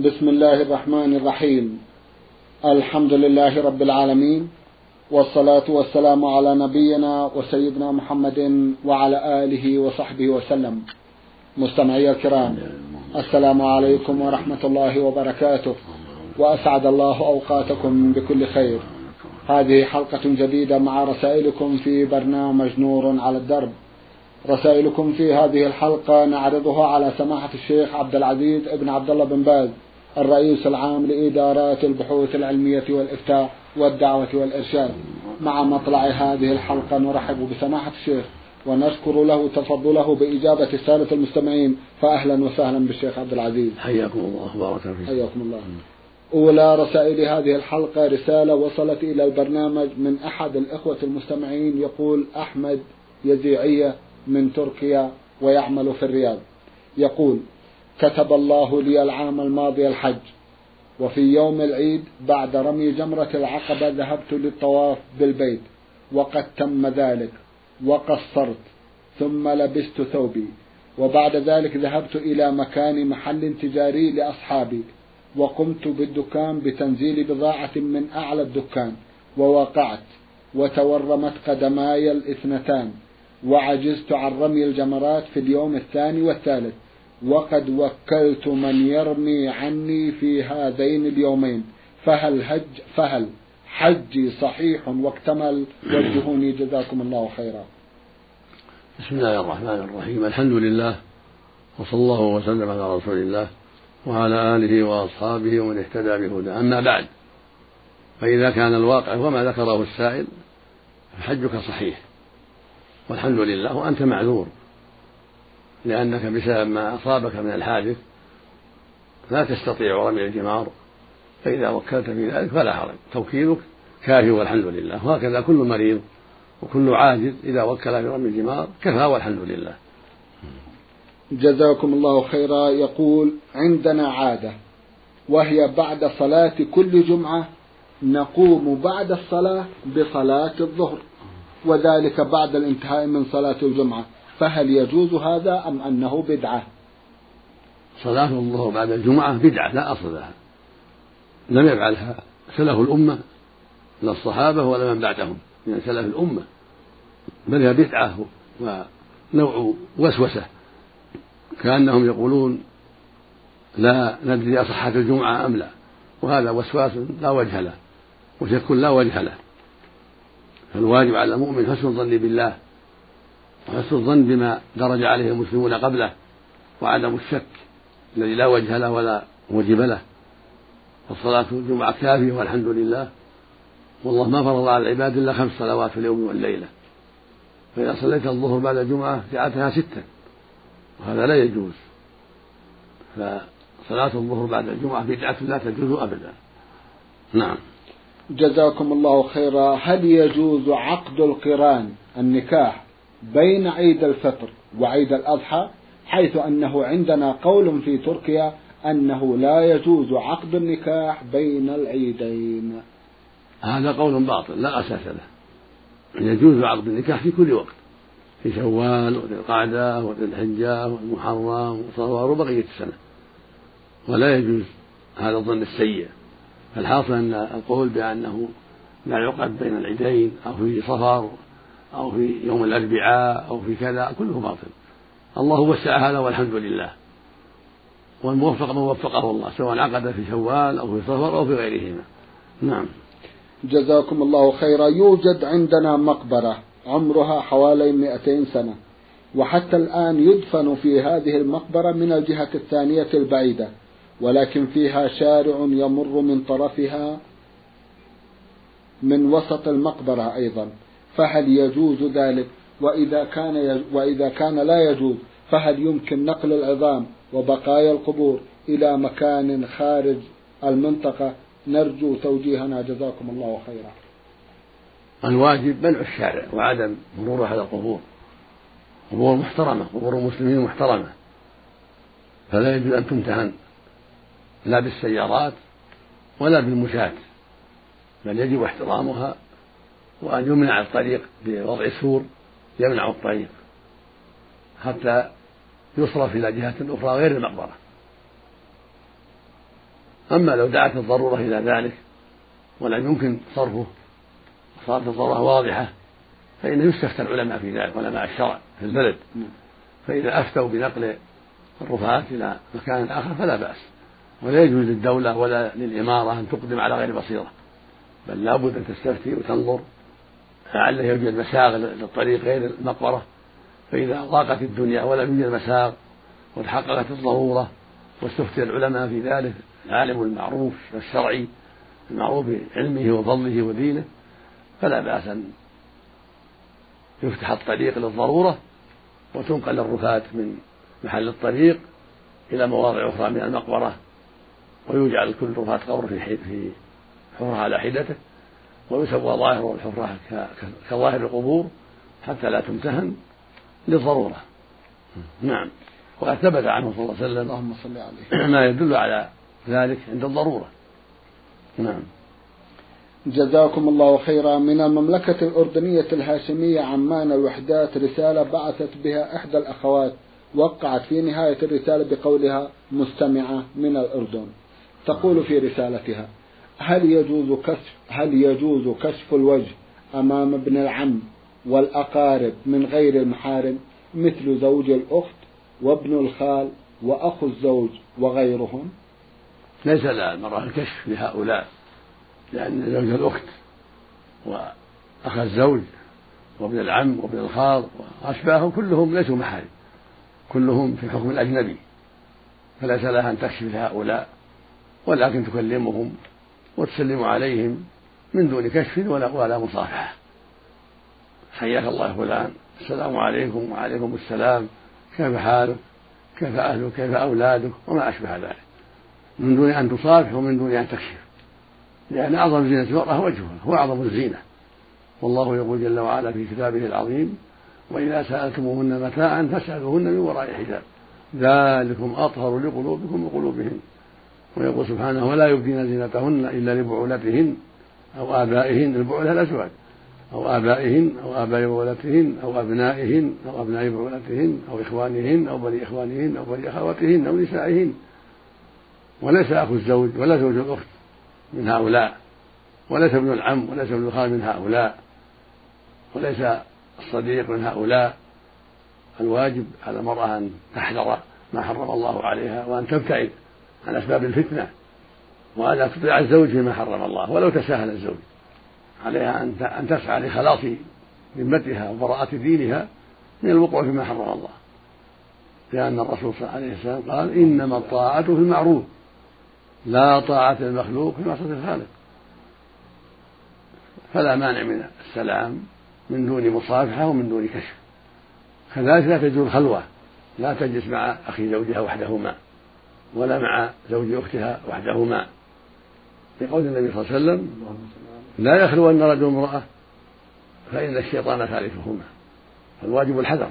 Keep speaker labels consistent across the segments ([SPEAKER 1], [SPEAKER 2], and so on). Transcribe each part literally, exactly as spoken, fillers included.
[SPEAKER 1] بسم الله الرحمن الرحيم. الحمد لله رب العالمين، والصلاة والسلام على نبينا وسيدنا محمد وعلى آله وصحبه وسلم. مستمعي الكرام، السلام عليكم ورحمة الله وبركاته، وأسعد الله أوقاتكم بكل خير. هذه حلقة جديدة مع رسائلكم في برنامج نور على الدرب. رسائلكم في هذه الحلقة نعرضها على سماحة الشيخ عبد العزيز ابن عبد الله بن باز، الرئيس العام لإدارات البحوث العلمية والإفتاء والدعوة والإرشاد. مع مطلع هذه الحلقة نرحب بسماحة الشيخ ونشكر له تفضله بإجابة السادة المستمعين، فأهلا وسهلا بالشيخ عبد العزيز.
[SPEAKER 2] حياكم الله وبارك فيكم.
[SPEAKER 1] حياكم الله. أولى رسائل هذه الحلقة رسالة وصلت إلى البرنامج من أحد الإخوة المستمعين، يقول أحمد يزيعية من تركيا ويعمل في الرياض. يقول: كتب الله لي العام الماضي الحج، وفي يوم العيد بعد رمي جمرة العقبة ذهبت للطواف بالبيت، وقد تم ذلك وقصرت، ثم لبست ثوبي، وبعد ذلك ذهبت إلى مكان محل تجاري لأصحابي، وقمت بالدكان بتنزيل بضاعة من أعلى الدكان، ووقعت وتورمت قدماي الاثنتان، وعجزت عن رمي الجمرات في اليوم الثاني والثالث، وقد وكلت من يرمي عني في هذين اليومين، فهل حج فهل حجي صحيح واكتمل؟ وجهوني جزاكم الله خيرا.
[SPEAKER 2] بسم الله الرحمن الرحيم. الحمد لله، وصلى الله وسلم على رسول الله وعلى آله وأصحابه ومن اهتدى بهداه. أما بعد، فإذا كان الواقع وما ذكره السائل فحجك صحيح والحمد لله، وأنت معذور، لأنك بسبب ما أصابك من الحادث لا تستطيع رمي الجمار، فإذا وكلت في ذلك فلا حرج، توكيلك كافي والحمد لله. وهكذا كل مريض وكل عاجز إذا وكل في رمي الجمار كفى والحمد لله.
[SPEAKER 1] جزاكم الله خيرا. يقول: عندنا عادة، وهي بعد صلاة كل جمعة نقوم بعد الصلاة بصلاة الظهر، وذلك بعد الانتهاء من صلاة الجمعة، فهل يجوز هذا أم أنه بدعة؟
[SPEAKER 2] صلاة الظهر بعد الجمعة بدعة لا أصل لها، لم يفعلها سلف الأمة لا الصحابة ولا من بعدهم من سلف الأمة، بل هي بدعة ونوع وسوسة، كأنهم يقولون لا ندري أصحت الجمعة أم لا، وهذا وسواس لا وجه له وشك لا وجه له. فالواجب على المؤمن حسن الظن بالله وحسن الظن بما درج عليه المسلمون قبله، وعدم الشك الذي لا وجه له ولا موجب له. فالصلاة الجمعة كافية والحمد لله، والله ما فرض على العباد إلا خمس صلوات في اليوم والليلة، فإذا صليت الظهر بعد الجمعة جعلتها ستا، وهذا لا يجوز. فصلاة الظهر بعد الجمعة بدعة لا تجوز أبدا. نعم.
[SPEAKER 1] جزاكم الله خيرا. هل يجوز عقد القران النكاح بين عيد الفطر وعيد الأضحى، حيث أنه عندنا قول في تركيا أنه لا يجوز عقد النكاح بين العيدين؟
[SPEAKER 2] هذا قول باطل لا أساس له. يجوز عقد النكاح في كل وقت، في شوال وذي القعدة وذي الحجة والمحرم وصفر وبقية السنة، ولا يجوز هذا الظن السيء. فالحاصل أن القول بأنه لا يعقد بين العيدين أو في صفر أو في يوم الأربعاء أو في كذا كله باطل. الله وسع هذا والحمد لله، والموفق من وفقه الله، سواء عقد في شوال أو في صفر أو في غيرهما. نعم.
[SPEAKER 1] جزاكم الله خيرا. يوجد عندنا مقبرة عمرها حوالي مئتين سنة، وحتى الآن يدفن في هذه المقبرة من الجهة الثانية البعيدة، ولكن فيها شارع يمر من طرفها من وسط المقبرة أيضا، فهل يجوز ذلك؟ وإذا كان يج... وإذا كان لا يجوز، فهل يمكن نقل العظام وبقايا القبور إلى مكان خارج المنطقة؟ نرجو توجيهنا جزاكم الله خيرا.
[SPEAKER 2] الواجب منع الشارع وعدم مرور على القبور، قبور محترمة، قبور المسلمين محترمة، فلا يجوز أن تمتهن لا بالسيارات ولا بالمشاة، بل يجب احترامها، وأن يمنع الطريق بوضع سور يمنع الطريق حتى يصرف إلى جهة أخرى غير المقبرة. أما لو دعت الضرورة إلى ذلك ولم يمكن صرفه صارت الضرورة واضحة فإنه يستفتى العلماء في ذلك، علماء الشرع في البلد، فإذا أفتوا بنقل الرفاة إلى مكان آخر فلا بأس، ولا يجوز للدولة ولا للإمارة أن تقدم على غير بصيرة، بل لابد أن تستفتي وتنظر لعله يوجد مساغ للطريق غير المقبرة، فإذا ضاقت الدنيا ولم يوجد مساغ وتحققت الضرورة واستفتي العلماء في ذلك، العالم المعروف الشرعي المعروف بعلمه وفضله ودينه، فلا بأس أن يفتح الطريق للضرورة وتنقل الرفاة من محل الطريق إلى مواضع أخرى من المقبرة، ويجعل كل رفاة قبر في حفرة على حدته، ويسوى ظاهر الحفرة كظاهر القبور حتى لا تمتهن للضرورة. نعم، وقد ثبت عنه صلى الله عليه وسلم
[SPEAKER 1] اللهم صل عليه
[SPEAKER 2] ما يدل على ذلك عند الضرورة. نعم.
[SPEAKER 1] جزاكم الله خيرا. من المملكة الأردنية الهاشمية عمان الوحدات رسالة بعثت بها إحدى الأخوات، وقعت في نهاية الرسالة بقولها مستمعة من الأردن، تقول في رسالتها: هل يجوز كشف هل يجوز كشف الوجه أمام ابن العم والأقارب من غير المحارم مثل زوج الأخت وابن الخال وأخو الزوج وغيرهم؟
[SPEAKER 2] ليس لها المرأة الكشف لهؤلاء، لأن زوج الأخت وأخ الزوج وابن العم وابن الخال وأشباههم كلهم ليسوا محارم، كلهم في حكم الأجنبي، فليس لها أن تكشف لهؤلاء، ولكن تكلمهم وتسلم عليهم من دون كشف ولا ولا مصافحة. حياك الله فلان، السلام عليكم وعليكم السلام، كيف حالك، كيف أهلك، كيف أولادك، وما أشبه ذلك، من دون أن تصافح ومن دون أن تكشف، لأن أعظم زينة المرأة وجهها، هو أعظم الزينة، والله يقول جل وعلا في كتابه العظيم: وإذا سألتموهن متاعا فاسألوهن من وراء حجاب ذلكم أطهر لقلوبكم وقلوبهن. ويقول سبحانه: ولا يبدين زينتهن إلا لبعولتهن أو آبائهن، البعولة الأزواج، أو آبائهن أو آباء بعولتهن أو أبنائهن أو أبناء بعولتهن أو إخوانهن أو بني إخوانهن أو بني أخواتهن أو نسائهن. وليس أخو الزوج ولا زوج الأخت من هؤلاء، وليس ابن العم وليس ابن الخال من هؤلاء، وليس الصديق من هؤلاء. الواجب على المرأة أن تحذر ما حرم الله عليها، وأن تبتعد عن أسباب الفتنة، وألا تطيع الزوج فيما حرم الله ولو تساهل الزوج، عليها أن تسعى لخلاص ذمتها وبراءة دينها من الوقوع فيما حرم الله، لأن الرسول صلى الله عليه وسلم قال: إنما الطاعة في المعروف لا طاعة للمخلوق في معصية الخالق. فلا مانع من السلام من دون مصافحة ومن دون كشف. كذلك لا تجوز الخلوة، لا تجلس مع أخي زوجها وحدهما ولا مع زوج أختها وحدهما، لقول النبي صلى الله عليه وسلم: لا يخلون رجل امرأة فإن الشيطان ثالثهما. فالواجب الحذر.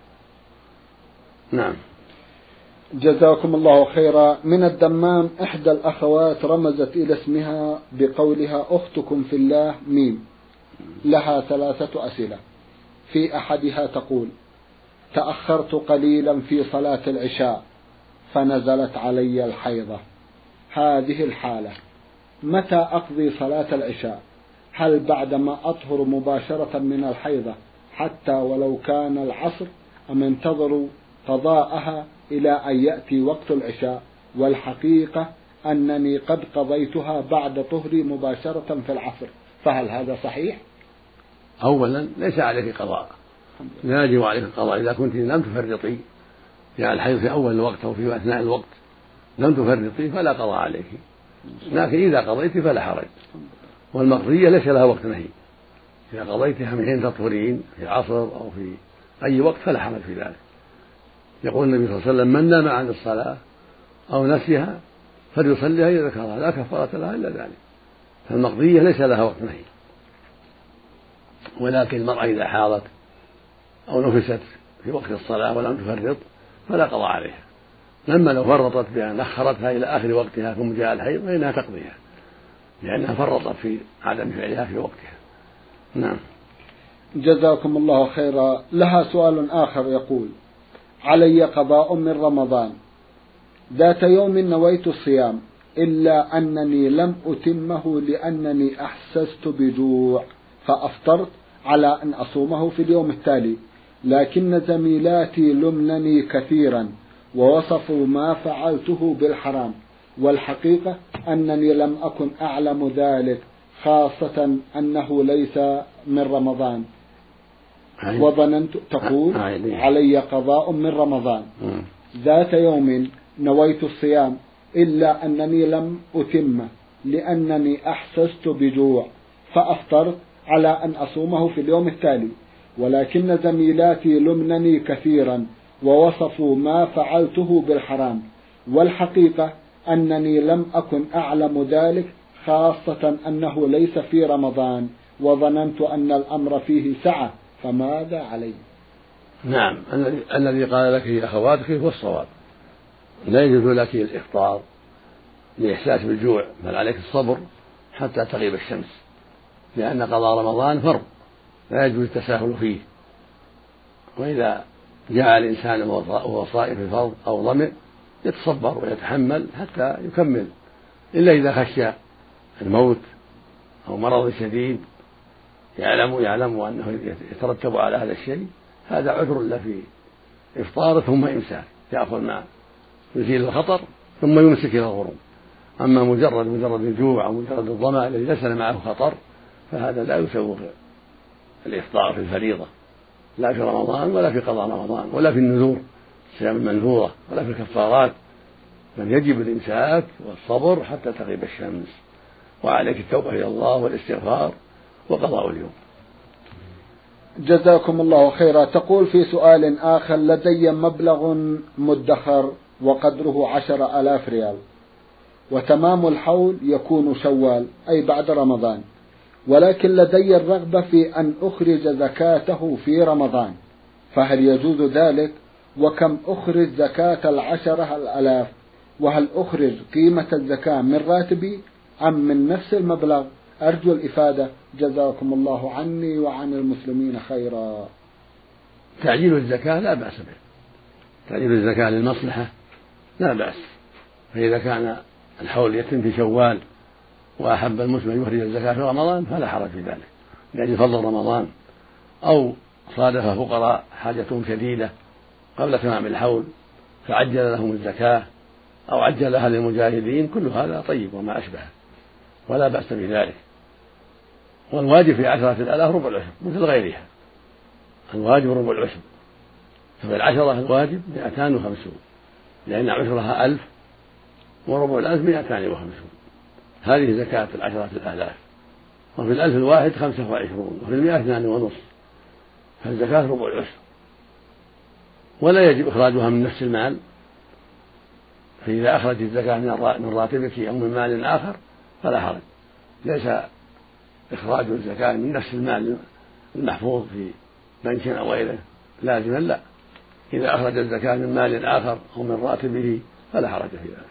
[SPEAKER 2] نعم.
[SPEAKER 1] جزاكم الله خيرا. من الدمام إحدى الأخوات رمزت إلى اسمها بقولها: أختكم في الله ميم. لها ثلاثة أسئلة. في أحدها تقول: تأخرت قليلا في صلاة العشاء فنزلت علي الحيضة، هذه الحالة متى أقضي صلاة العشاء؟ هل بعدما أطهر مباشرة من الحيضة حتى ولو كان العصر، أم انتظر قضاءها إلى أن يأتي وقت العشاء؟ والحقيقة أنني قد قضيتها بعد طهري مباشرة في العصر، فهل هذا صحيح؟
[SPEAKER 2] أولا ليس عليك قضاء، لا يجب عليك القضاء إذا كنت لم تفرطي يعني الحيض في أول الوقت أو في أثناء الوقت لم تفرطي فلا قضاء عليك، لكن إذا قضيت فلا حرج. والمقضية ليس لها وقت نهي، إذا قضيتها من حين تطهرين في العصر أو في أي وقت فلا حرج في ذلك. يقول النبي صلى الله عليه وسلم: من نام عن الصلاة أو نسيها فليصليها إذا ذكرها، لا كفارة لها إلا ذلك. فالمقضية ليس لها وقت نهي، ولكن المرأة إذا حاضت أو نفست في وقت الصلاة ولم تفرط فلا قضاء عليها. لما لو فرطت بأن أخرتها إلى آخر وقتها ثم جاء الحيض فإنها تقضيها، لأنها فرطت في عدم فعلها في وقتها. نعم.
[SPEAKER 1] جزاكم الله خيرا. لها سؤال آخر يقول: علي قضاء من رمضان، ذات يوم نويت الصيام إلا أنني لم أتمه لأنني أحسست بجوع فأفطرت على أن أصومه في اليوم التالي، لكن زميلاتي لمنني كثيرا ووصفوا ما فعلته بالحرام، والحقيقة أنني لم أكن أعلم ذلك، خاصة أنه ليس من رمضان، وظننت تقول علي قضاء من رمضان. ذات يوم نويت الصيام إلا أنني لم أتمه لأنني أحسست بجوع فأفطرت على أن أصومه في اليوم التالي، ولكن زميلاتي لمنني كثيرا ووصفوا ما فعلته بالحرام، والحقيقة أنني لم أكن أعلم ذلك، خاصة أنه ليس في رمضان، وظننت أن الأمر فيه سعة، فماذا علي؟
[SPEAKER 2] نعم، الذي قال لك هي أخواتك هو الصواب، لا يجوز لك الإفطار لإحساس بالجوع، بل عليك الصبر حتى تغيب الشمس، لأن قضاء رمضان فرض لا يجوز التساهل فيه، وإذا جاء الإنسان وهو صائم في الفرض أو ظمئ يتصبر ويتحمل حتى يكمل، إلا إذا خشى الموت أو مرض شديد يعلم يعلم أنه يترتب على هذا الشيء، هذا عذر له في إفطاره ثم إمساك، يأخذ ما يزيل الخطر ثم يمسك إلى الغروب. أما مجرد مجرد الجوع أو مجرد الظمأ الذي ليس معه خطر فهذا لا يسوغ الإفطار في الفريضة، لا في رمضان ولا في قضاء رمضان ولا في النذور الصيام المنذورة ولا في الكفارات، بل يجب الإمساك والصبر حتى تغيب الشمس، وعليك التوبة إلى الله والاستغفار وقضاء اليوم.
[SPEAKER 1] جزاكم الله خيرا. تقول في سؤال آخر: لدي مبلغ مدخر وقدره عشر آلاف ريال، وتمام الحول يكون شوال أي بعد رمضان، ولكن لدي الرغبة في أن أخرج زكاته في رمضان، فهل يجوز ذلك؟ وكم أخرج زكاة العشرة الآلاف؟ وهل أخرج قيمة الزكاة من راتبي أم من نفس المبلغ؟ أرجو الإفادة، جزاكم الله عني وعن المسلمين خيرا.
[SPEAKER 2] تعجيل الزكاة لا بأس به، تعجيل الزكاة للمصلحة لا بأس، فإذا كان الحول يتم في شوال وأحب المسلم يخرج الزكاة في رمضان فلا حرج في ذلك لأجل فضل رمضان، أو صادف فقراء حاجتهم شديدة قبل تمام الحول فعجل لهم الزكاة أو عجلها للمجاهدين، كل هذا طيب وما أشبهه ولا بأس بذلك. والواجب في عشرة الآلاف ربع العشر مثل غيرها، الواجب ربع العشر، ففي العشرة الواجب مئتان وخمسون، لأن عشرها ألف وربع الألف مئتان وخمسون، هذه زكاة العشرة الآلاف. وفي الألف الواحد خمسة وعشرون، وفي المئة اثنان ونصف، فالزكاة ربع العشر، ولا يجب إخراجها من نفس المال، فإذا أخرج الزكاة من راتبك أو من مال آخر فلا حرج، ليس إخراج الزكاة من نفس المال المحفوظ في بنك أو غيره لازما، لا، إذا أخرج الزكاة من مال آخر أو من راتبه فلا حرج في ذلك.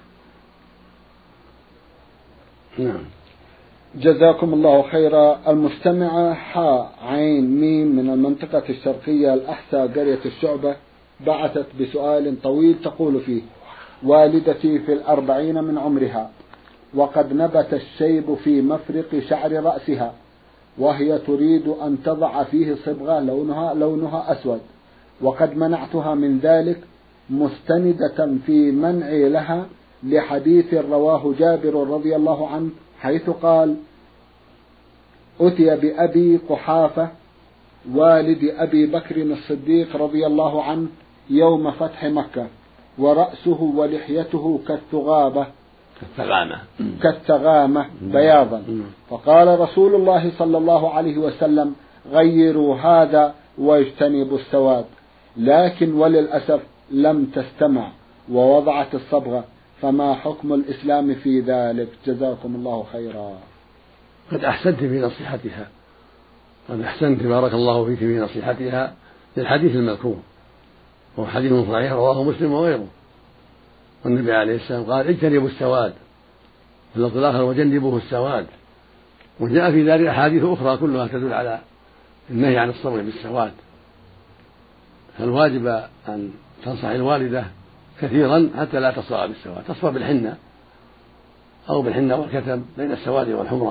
[SPEAKER 2] نعم.
[SPEAKER 1] جزاكم الله خيرا. المستمعة حاء عين ميم من المنطقة الشرقية الأحساء قرية الشعبة بعثت بسؤال طويل تقول فيه: والدتي في الأربعين من عمرها، وقد نبت الشيب في مفرق شعر رأسها، وهي تريد أن تضع فيه صبغة لونها لونها أسود، وقد منعتها من ذلك مستندة في منعي لها لحديث رواه جابر رضي الله عنه حيث قال: أتي بأبي قحافة والد أبي بكر الصديق رضي الله عنه يوم فتح مكة، ورأسه ولحيته كالثغابة
[SPEAKER 2] كالثغامة
[SPEAKER 1] كالثغامة بياضا، فقال رسول الله صلى الله عليه وسلم: غيروا هذا واجتنبوا السواد، لكن وللأسف لم تستمع ووضعت الصبغة، فما حكم الإسلام في ذلك؟ جزاكم الله خيرا.
[SPEAKER 2] قد أحسنت في نصيحتها، قد أحسنت بارك الله فيك في نصيحتها للحديث المذكور، وهو حديث صحيح رواه مسلم وغيره، والنبي عليه السلام قال: اجتنبوا السواد، في اللفظ الآخر: وجنبوه السواد. وجاء في ذلك أحاديث أخرى كلها تدل على النهي عن الصبغ بالسواد، فالواجب أن تنصح الوالدة كثيرا حتى لا تصبغ بالسواد، تصبغ بالحنة أو بالحنة والكتم بين السواد والحمرة.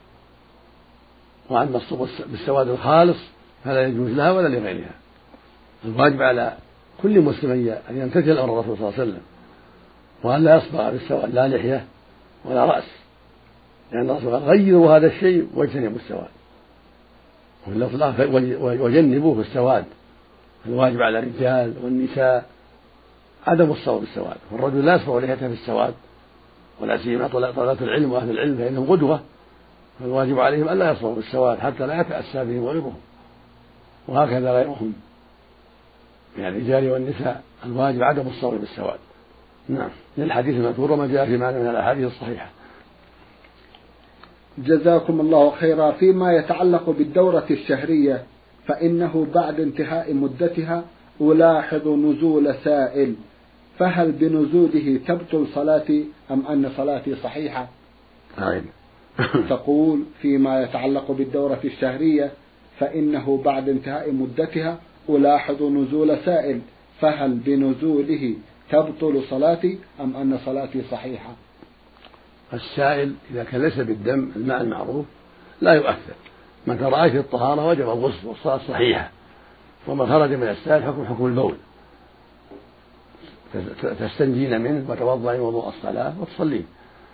[SPEAKER 2] وأما الصبغ بالسواد الخالص فلا يجوز لها ولا لغيرها. الواجب على كل مسلم أن يمتثل أمر الرسول صلى الله عليه وسلم وأن لا يصبغ بالسواد لا لحية ولا رأس، لأن الرسول قال غيروا هذا الشيء واجتنبوا السواد، وفي اللفظ وجنبوه السواد. الواجب على الرجال والنساء عدم الصبغ بالسواد، والرجل لا يصبغ لحيته بالسواد، ولا سيما طلبة العلم وأهل العلم فإنهم قدوة، فالواجب عليهم ألا يصبغوا بالسواد حتى لا يتأسى بهم غيرهم، وهكذا غيرهم من الرجال والنساء الواجب عدم الصبغ بالسواد. نعم، للحديث المذكور وما جاء في معنى من الأحاديث الصحيحة.
[SPEAKER 1] جزاكم الله خيرا. فيما يتعلق بالدورة الشهرية فإنه بعد انتهاء مدتها ألاحظ نزول سائل، فهل بنزوله تبطل صلاتي أم أن صلاتي صحيحة؟
[SPEAKER 2] عين.
[SPEAKER 1] تقول فيما يتعلق بالدورة الشهرية فإنه بعد انتهاء مدتها ألاحظ نزول سائل، فهل بنزوله تبطل صلاتي أم أن صلاتي صحيحة؟
[SPEAKER 2] السائل إذا كان ليس بالدم الماء المعروف لا يؤثر، متى رأيت الطهارة وجب الغسل والصلاة صحيحة، وما خرج من السائل حكم حكم البول، تستنجين منه وتوضعين وضوء الصلاة وتصلين،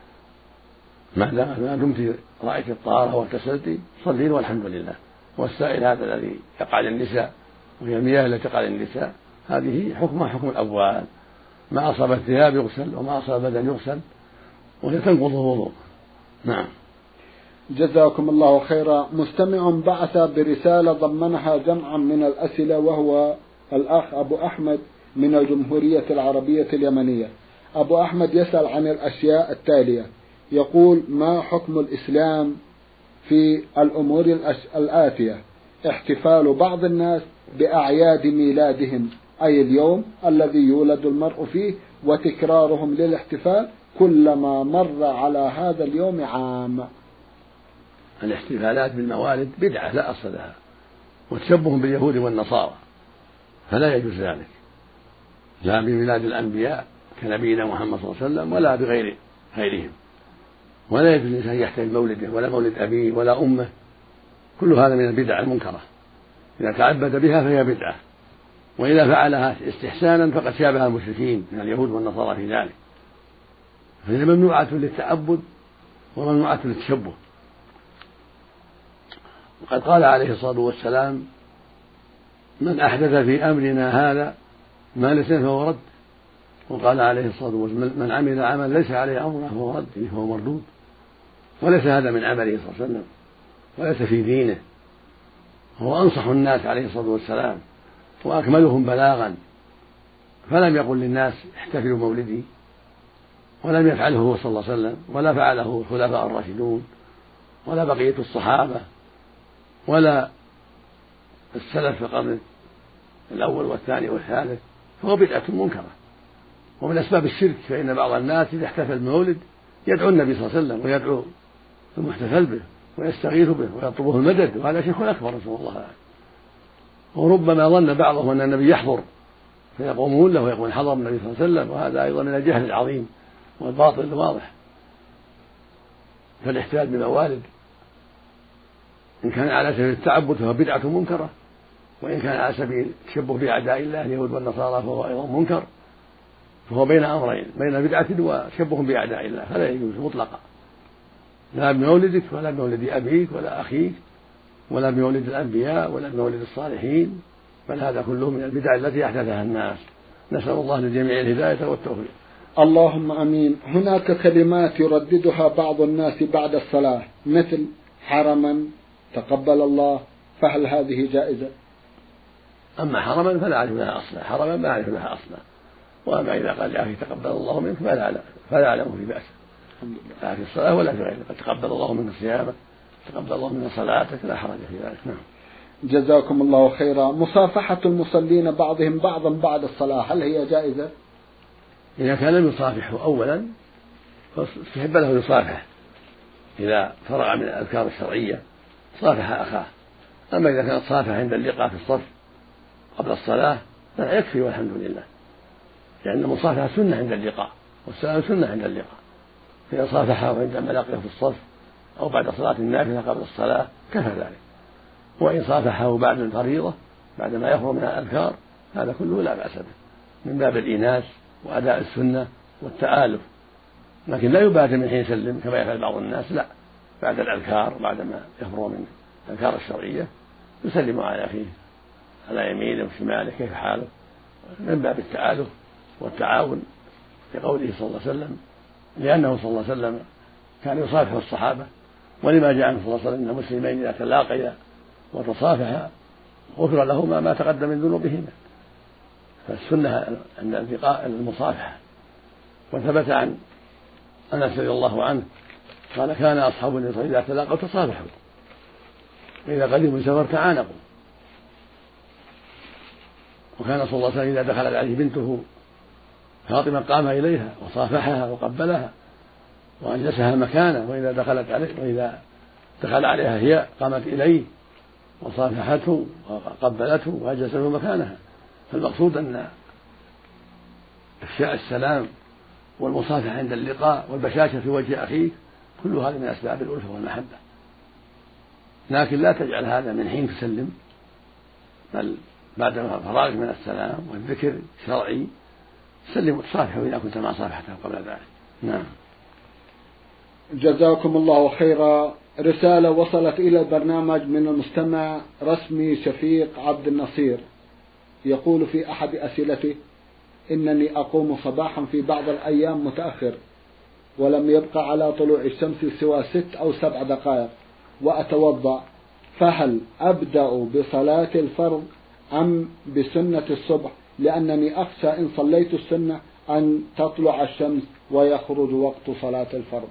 [SPEAKER 2] ما دمت رأيت الطهارة واغتسلت صلين والحمد لله. والسائل هذا الذي يقع للنساء وهي المياه التي تقع للنساء هذه حكمها حكم الأبوال، ما أصاب الثياب يغسل وما أصاب البدن يغسل وهي تنقض الوضوء. نعم.
[SPEAKER 1] جزاكم الله خيرا. مستمع بعث برسالة ضمنها جمعا من الأسئلة، وهو الأخ أبو أحمد من الجمهورية العربية اليمنية. أبو أحمد يسأل عن الأشياء التالية، يقول: ما حكم الإسلام في الأمور الآتية: احتفال بعض الناس بأعياد ميلادهم أي اليوم الذي يولد المرء فيه، وتكرارهم للاحتفال كلما مر على هذا اليوم عام.
[SPEAKER 2] الاحتفالات بالموالد بدعة لا أصل لها، وتشبه باليهود والنصارى، فلا يجوز ذلك، لا بميلاد الأنبياء كنبينا محمد صلى الله عليه وسلم ولا بغير غيرهم، ولا يجوز الإنسان يحتفل مولده ولا مولد أبيه ولا أمه، كل هذا من البدع المنكرة، إذا تعبد بها فهي بدعة، وإذا فعلها استحسانا فقد شابه المشركين من اليهود والنصارى في ذلك، فهي ممنوعة للتعبد وممنوعة للتشبه. وقد قال عليه الصلاة والسلام: من أحدث في أمرنا هذا ما ليس فهو رد. وقال عليه الصلاة والسلام: من عمل عمل ليس عليه أمرنا فهو رد، يعني فهو مردود. وليس هذا من عمله صلى الله عليه وسلم وليس في دينه، هو أنصح الناس عليه الصلاة والسلام وأكملهم بلاغا، فلم يقل للناس احتفلوا مولدي، ولم يفعله هو صلى الله عليه وسلم، ولا فعله الخلفاء الراشدون ولا بقية الصحابة ولا السلف في القرن الأول والثاني والثالث، فهو بدعة منكرة ومن أسباب الشرك. فإن بعض الناس إذا احتفل بمولد يدعو النبي صلى الله عليه وسلم ويدعو المحتفل به ويستغيث به ويطلبه المدد، وهذا شرك أكبر نسأل الله العافية. وربما ظن بعضهم أن النبي يحضر فيقومون له ويقول حضر النبي صلى الله عليه وسلم، وهذا أيضا من الجهل العظيم والباطل الواضح. فالاحتفال بموالد إن كان على سبيل التعبد فهو بدعة منكرة، وإن كان على سبيل التشبه بأعداء الله اليهود والنصارى فهو أيضا منكر، فهو بين أمرين، بين بدعة وتشبه بأعداء الله، فلا يجوز مطلقا، لا بمولدك ولا بمولد أبيك ولا أخيك ولا بمولد الأنبياء ولا بمولد الصالحين، بل هذا كله من البدع التي أحدثها الناس. نسأل الله للجميع الهداية والتوفيق.
[SPEAKER 1] اللهم أمين. هناك كلمات يرددها بعض الناس بعد الصلاة مثل حرما، تقبل الله، فهل هذه جائزة؟
[SPEAKER 2] أما حرما فلا أعرف لها أصلا، حرما ما أعرف لها أصلا، وأما إذا قال يا أخي تقبل الله منك فلا أعلم فلا أعلم في بأس، لا في الصلاة ولا في غيرها، قد تقبل الله منك صيامك، تقبل الله منك صلاتك، لا حرج في ذلك. نعم.
[SPEAKER 1] جزاكم الله خيرا. مصافحة المصلين بعضهم بعضا بعد الصلاة هل هي جائزة؟
[SPEAKER 2] إذا كان لم يصافحه أولا فاستحب له يصافح، إذا فرغ من الأذكار الشرعية صافح أخاه. أما إذا كان صافح عند اللقاء في الصف قبل الصلاة فلا يكفي والحمد لله، لأن المصافحة سنة عند اللقاء والسلام سنة عند اللقاء، فإن صافحه عندما لقيه في الصف أو بعد صلاة النافلة قبل الصلاة كفى ذلك. وإن صافحه بعد الفريضة بعدما يفرغ من الأذكار هذا كله لا بأس به من باب الإيناس وأداء السنة والتآلف، لكن لا يبادر من حين يسلم كما يفعل بعض الناس، لا، بعد الأذكار بعدما يفرغ من الأذكار الشرعية يسلم على أخيه على يمينه وشماله كيف حاله، من باب التآلف والتعاون لقوله صلى الله عليه وسلم، لأنه صلى الله عليه وسلم كان يصافح الصحابة، ولما جاء عنه صلى الله عليه وسلم أن المسلمين إذا تلاقيا وتصافحا غفر لهما ما تقدم من ذنوبهما، فالسنة عند التقاء المصافحة. وثبت عن أنس رضي الله عنه قال كان أصحاب النبي صلى الله عليه وسلم إذا تلاقوا تصافحوا وإذا قدموا سفر تعانقوا. وكان صلى الله عليه وسلم إذا دخلت عليه بنته فاطمة قام إليها وصافحها وقبلها وأجلسها مكانه، وإذا دخلت عليه وإذا دخل عليها هي قامت إليه وصافحته وقبلته وأجلسه مكانها. فالمقصود أن إفشاء السلام والمصافحة عند اللقاء والبشاشة في وجه أخيك كل هذا من أسباب الألفة والمحبة، لكن لا تجعل هذا من حين تسلم، بل بعد فراغ من السلام والذكر الشرعي سلم وتصافحه إذا كنت مع صافحته قبل ذلك. نعم.
[SPEAKER 1] جزاكم الله خيرا. رسالة وصلت إلى البرنامج من المستمع رسمي شفيق عبد النصير، يقول في أحد أسئلته: إنني أقوم صباحا في بعض الأيام متأخر ولم يبقى على طلوع الشمس سوى ست أو سبع دقائق وأتوضأ، فهل أبدأ بصلاة الفرض أم بسنة الصبح؟ لأنني أخشى إن صليت السنة أن تطلع الشمس ويخرج وقت صلاة الفرض.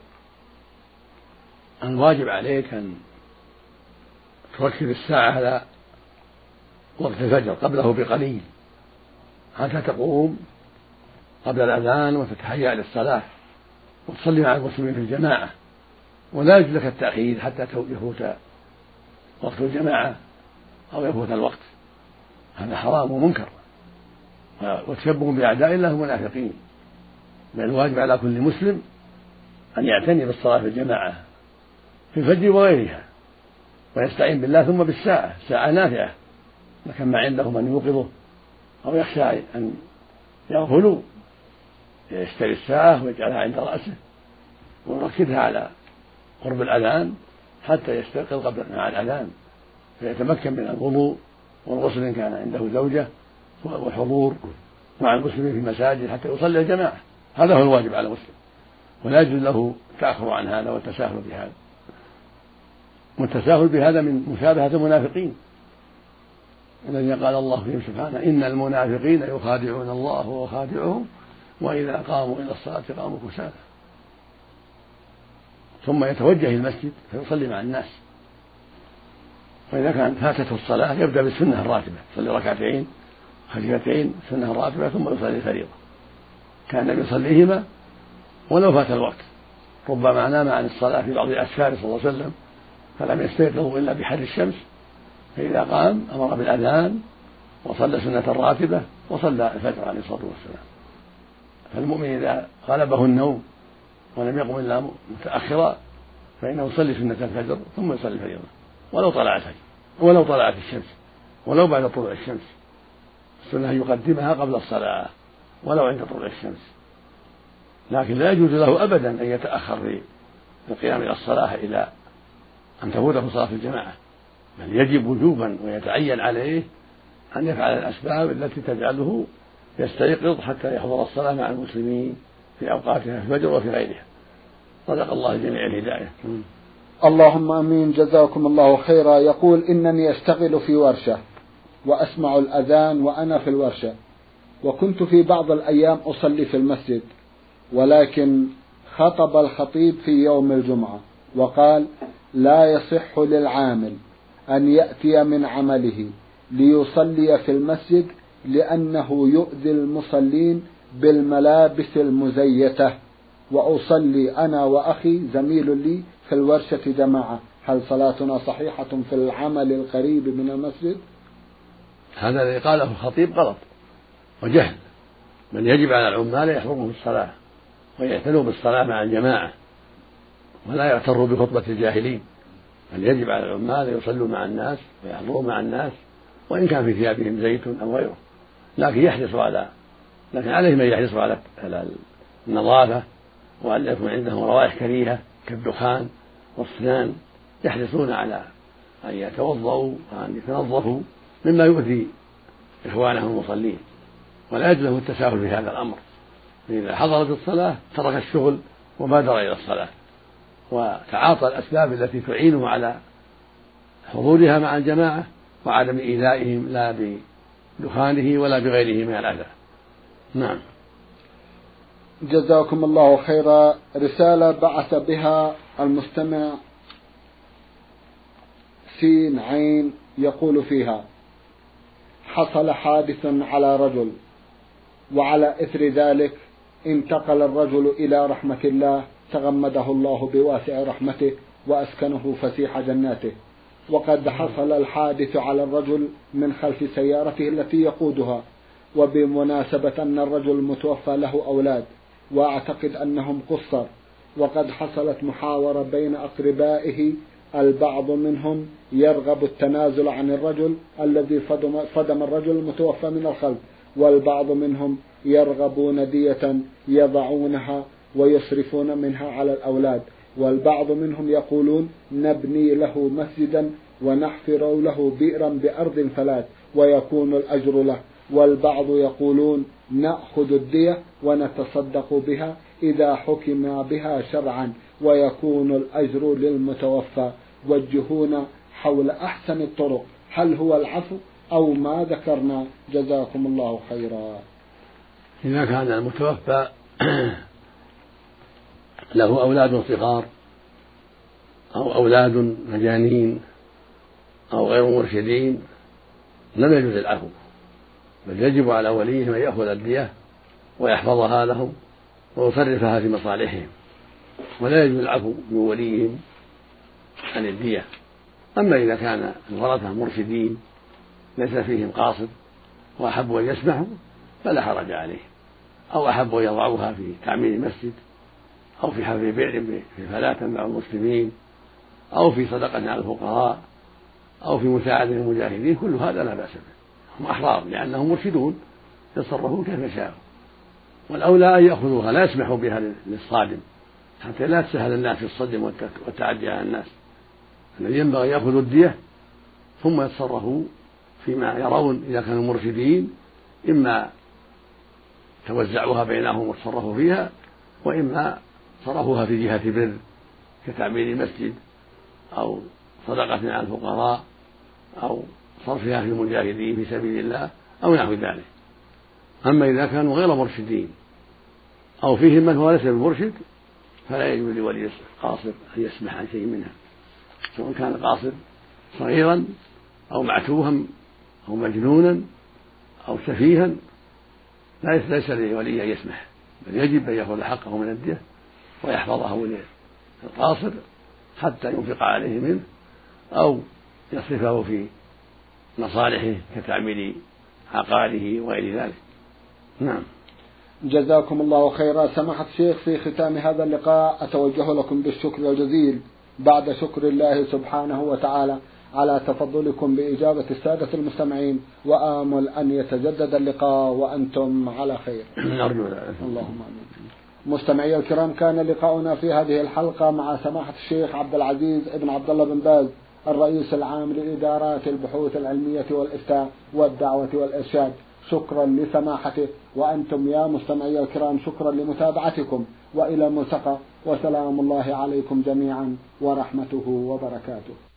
[SPEAKER 2] الواجب عليك أن تركز الساعة على وقت الفجر قبله بقليل حتى تقوم قبل الأذان وتتهيأ للصلاة وتصلي مع المسلمين في الجماعة، ولا يجوز لك التأخير حتى يفوت وقت الجماعة أو يفوت الوقت، هذا حرام ومنكر وتشبه بأعداء الله المنافقين. بل الواجب على كل مسلم أن يعتني بالصلاة في الجماعة في الفجر وغيرها، ويستعين بالله ثم بالساعة، ساعة نافعة، لكن ما عنده من يوقظه أو يخشى أن يغفلوا يشتري الساعة ويجعلها عند رأسه ويركزها على قرب الأذان حتى يستيقظ قبل مع الأذان فيتمكن من الوضوء والغسل إن كان عنده زوجة والحضور مع المسلمين في المساجد حتى يصلي الجماعة. هذا هو الواجب على المسلم، ولا يجوز له التأخر عن هذا والتساهل بهذا، والتساهل بهذا من مشابهة المنافقين الذين قال الله فيهم سبحانه: إن المنافقين يخادعون الله وهو خادعهم وإذا قاموا إلى الصلاة قاموا كسالى. ثم يتوجه إلى المسجد فيصلي مع الناس، وإذا كان فاتته الصلاة يبدأ بالسنة الراتبة، يصلي ركعتين خفيفتين سنة الراتبة ثم يصلي الفريضة، كان يصليهما ولو فات الوقت. ربما نام عن الصلاة في بعض الأسفار صلى الله عليه وسلم فلم يستيقظوا إلا بحر الشمس، فإذا قام أمر بالأذان وصلى سنة الراتبة وصلى الفجر عليه الصلاة والسلام. فالمؤمن إذا غلبه النوم ولم يقم إلا متأخرا فإنه يصلي سنة الفجر ثم يصلي الفريضة ولو طلع الفجر ولو طلعت الشمس ولو بعد طلوع الشمس. السنة يقدمها قبل الصلاة ولو عند طلوع الشمس، لكن لا يجوز له أبدا أن يتأخر في القيام إلى الصلاة إلى أن تفوته صلاة الجماعة، بل يجب وجوبا ويتعين عليه أن يفعل الأسباب التي تجعله يستيقظ حتى يحضر الصلاة مع المسلمين في أوقاتها في الفجر وفي غيرها. صدق الله جميع الهداية.
[SPEAKER 1] اللهم أمين. جزاكم الله خيرا. يقول: إنني أشتغل في ورشة وأسمع الأذان وأنا في الورشة، وكنت في بعض الأيام أصلي في المسجد، ولكن خطب الخطيب في يوم الجمعة وقال: لا يصح للعامل أن يأتي من عمله ليصلي في المسجد لأنه يؤذي المصلين بالملابس المزيتة، وأصلي أنا وأخي زميل لي في الورشة جماعة، هل صلاتنا صحيحة في العمل القريب من المسجد؟
[SPEAKER 2] هذا الذي قاله الخطيب غلط وجهل، بل يجب على العمال يحضروا في الصلاة ويعتنوا بالصلاة مع الجماعة ولا يغتروا بخطبة الجاهلين، بل يجب على العمال أن يصلوا مع الناس ويحضروا مع الناس وإن كان في ثيابهم زيت أو غيره، لكن يحرصوا على لكن عليهم أن يحرصوا على النظافة، وأن يكون عندهم روائح كريهة كالدخان والصنان، يحرصون على أن يتوضأوا وأن يتنظفوا مما يؤذي إخوانهم المصلين، ولا يجوز له التساهل في هذا الأمر. فإذا حضرت الصلاة ترك الشغل وبادر إلى الصلاة وتعاطى الأسباب التي تعينه على حضورها مع الجماعة وعدم إيذائهم لا بدخانه ولا بغيره من الأذى. نعم.
[SPEAKER 1] جزاكم الله خيرا. رسالة بعث بها المستمع سين عين يقول فيها: حصل حادث على رجل، وعلى إثر ذلك انتقل الرجل إلى رحمة الله تغمده الله بواسع رحمته وأسكنه فسيح جناته، وقد حصل الحادث على الرجل من خلف سيارته التي يقودها، وبمناسبة أن الرجل المتوفى له أولاد وأعتقد أنهم قصر، وقد حصلت محاورة بين أقربائه، البعض منهم يرغب التنازل عن الرجل الذي صدم, صدم الرجل المتوفى من الخلف، والبعض منهم يرغبون دية يضعونها ويصرفون منها على الأولاد، والبعض منهم يقولون نبني له مسجدا ونحفر له بئرا بأرض فلات ويكون الأجر له، والبعض يقولون نأخذ الدية ونتصدق بها إذا حكم بها شرعا ويكون الأجر للمتوفى. وجهونا حول أحسن الطرق، هل هو العفو أو ما ذكرنا؟ جزاكم الله خيرا.
[SPEAKER 2] إذا كان المتوفى له أولاد صغار أو أولاد مجانين أو غير مرشدين لم يجوز العفو، بل يجب على وليهم أن يأخذ الدية ويحفظها لهم ويصرفها في مصالحهم، ولا يجوز العفو من وليهم عن الدية. أما إذا كان الورثة مرشدين ليس فيهم قاصد وأحبوا أن يسمحوا فلا حرج عليه، أو أحبوا أن يضعوها في تعمير المسجد أو في حفر بئر في فلاة مع المسلمين أو في صدقة على الفقراء أو في مساعدة المجاهدين، كل هذا لا بأس به، هم أحرار لأنهم مرشدون يتصرفون كيف شاءوا، والأولى أن يأخذوها لا يسمحوا بها للصادم حتى لا تسهل الناس في الصدم والتعدي على الناس. الذي ينبغي أن يأخذوا الدية ثم يتصرفوا فيما يرون إذا كانوا مرشدين، إما توزعوها بينهم وتصرفوا فيها، وإما صرفوها في جهة بر كتعمير المسجد أو صدقة على الفقراء أو صرفها في المجاهدين في سبيل الله أو نحو ذلك. أما إذا كانوا غير مرشدين أو فيهم من هو ليس بمرشد فلا يجوز لولي القاصر أن يسمح عن شيء منها، سواء كان القاصر صغيرا أو معتوها أو مجنونا أو سفيها، ليس لولي أن يسمح، بل يجب أن يأخذ حقه من الدية ويحفظه للقاصر حتى ينفق عليه منه أو يصرفه في مصالحه كتعمير عقاره وغير ذلك. نعم.
[SPEAKER 1] جزاكم الله خيرا. سماحة الشيخ، في ختام هذا اللقاء أتوجه لكم بالشكر الجزيل بعد شكر الله سبحانه وتعالى على تفضلكم بإجابة السادة المستمعين، وآمل أن يتجدد اللقاء وأنتم على خير.
[SPEAKER 2] نرجو
[SPEAKER 1] اللهم آمين. مستمعي الكرام، كان لقاؤنا في هذه الحلقة مع سماحة الشيخ عبد العزيز ابن عبد الله بن باز، الرئيس العام لإدارات البحوث العلمية والإفتاء والدعوة والإرشاد. شكرا لسماحته، وأنتم يا مستمعي الكرام شكرا لمتابعتكم، وإلى الملتقى، وسلام الله عليكم جميعا ورحمته وبركاته.